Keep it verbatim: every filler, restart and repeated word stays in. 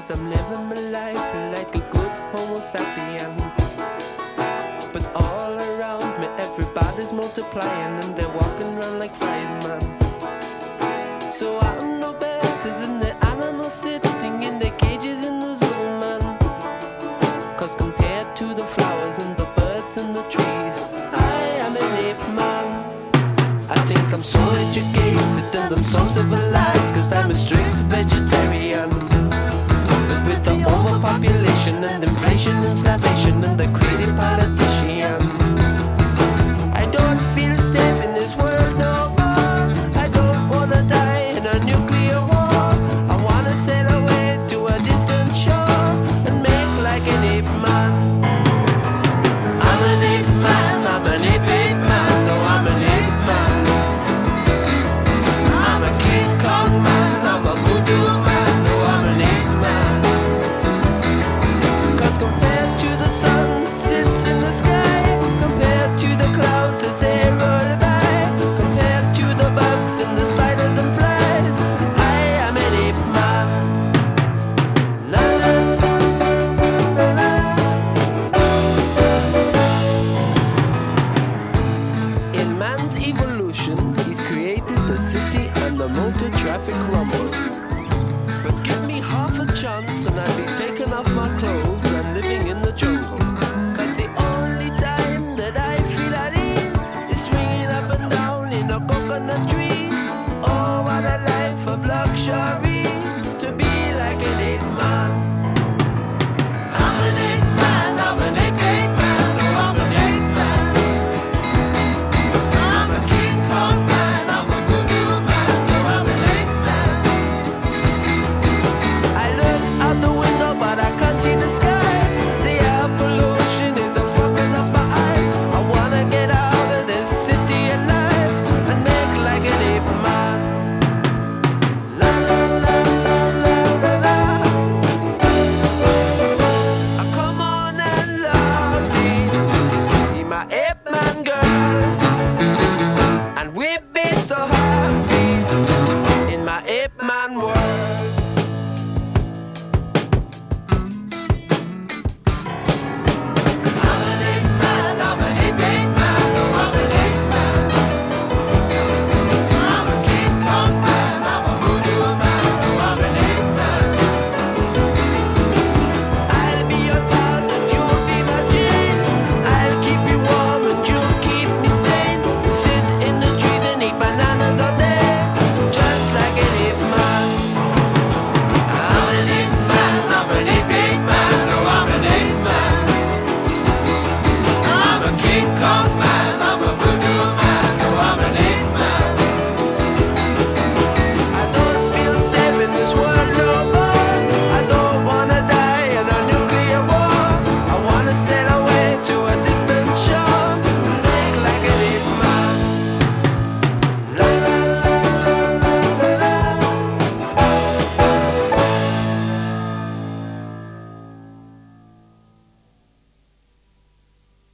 cause I'm living my life like a good homo sapien. But all around me everybody's multiplying, and they're walking around like flies, man. So I'm no better than the animals sitting in their cages in the zoo, man. Cause compared to the flowers and the birds and the trees, I am an ape man. I think I'm so educated and I'm so civilized, cause I'm a strict vegetarian. But with the overpopulation and inflation and starvation and the crazy politicians, I don't feel safe in this world no more. I don't wanna die in a nuclear war. I wanna sail away to a distant shore and make like an ape man. I'm an ape man, I'm an ape ape man, no I'm an ape man. I'm a King Kong man, I'm a voodoo man, no I'm an ape man. Cause compared to the sun that sits in the sky, compared to the clouds as they roll by, compared to the bugs and the spiders and flies, I am an ape man. La la la la. In man's evolution, he's created the city and the motor traffic rumble. But give me half a chance and I'd be taking off my clothes and living in the jungle. Cause the only time that I feel at ease is swinging up and down in a coconut tree. Oh, what a life of luxury.